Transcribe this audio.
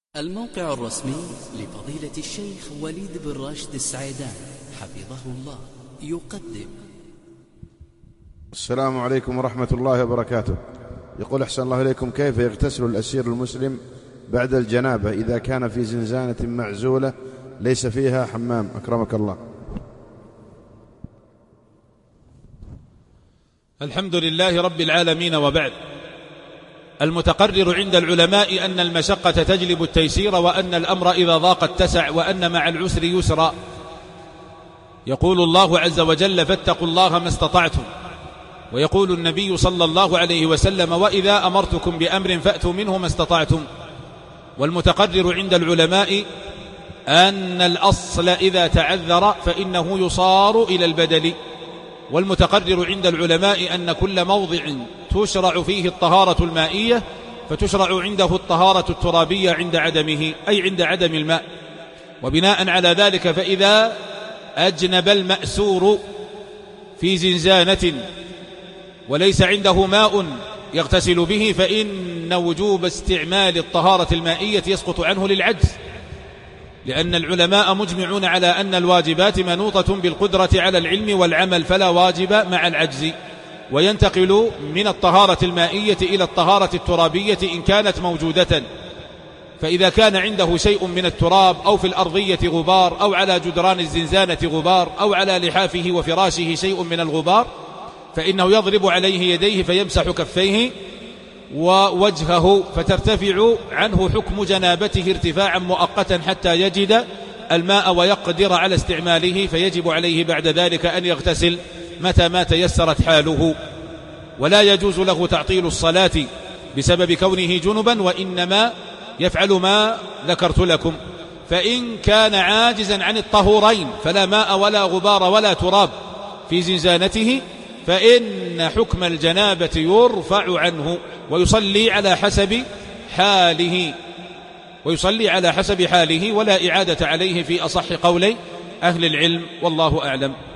الموقع الرسمي لفضيلة الشيخ وليد بن راشد السعيدان حفظه الله يقدم. السلام عليكم ورحمة الله وبركاته. يقول أحسن الله إليكم، كيف يغتسل الأسير المسلم بعد الجنابة إذا كان في زنزانة معزولة ليس فيها حمام؟ أكرمك الله. الحمد لله رب العالمين، وبعد. المتقرر عند العلماء أن المشقة تجلب التيسير، وأن الأمر إذا ضاق اتسع، وأن مع العسر يسرا. يقول الله عز وجل: فاتقوا الله ما استطعتم. ويقول النبي صلى الله عليه وسلم: وإذا أمرتكم بأمر فأتوا منه ما استطعتم. والمتقرر عند العلماء أن الأصل إذا تعذر فإنه يصار إلى البدل. والمتقرر عند العلماء أن كل موضع تشرع فيه الطهارة المائية فتشرع عنده الطهارة الترابية عند عدمه، أي عند عدم الماء. وبناء على ذلك فإذا أجنب المأسور في زنزانة وليس عنده ماء يغتسل به فإن وجوب استعمال الطهارة المائية يسقط عنه للعجز، لأن العلماء مجمعون على أن الواجبات منوطة بالقدرة على العلم والعمل، فلا واجب مع العجز. وينتقل من الطهارة المائية إلى الطهارة الترابية إن كانت موجودة. فإذا كان عنده شيء من التراب أو في الأرضية غبار أو على جدران الزنزانة غبار أو على لحافه وفراشه شيء من الغبار فإنه يضرب عليه يديه فيمسح كفيه ووجهه فترتفع عنه حكم جنابته ارتفاعا مؤقتا حتى يجد الماء ويقدر على استعماله، فيجب عليه بعد ذلك أن يغتسل متى ما تيسرت حاله. ولا يجوز له تعطيل الصلاة بسبب كونه جنبا، وإنما يفعل ما ذكرت لكم. فإن كان عاجزا عن الطهورين فلا ماء ولا غبار ولا تراب في زنزانته فإن حكم الجنابة يرفع عنه ويصلي على حسب حاله ولا إعادة عليه في أصح قولي أهل العلم، والله أعلم.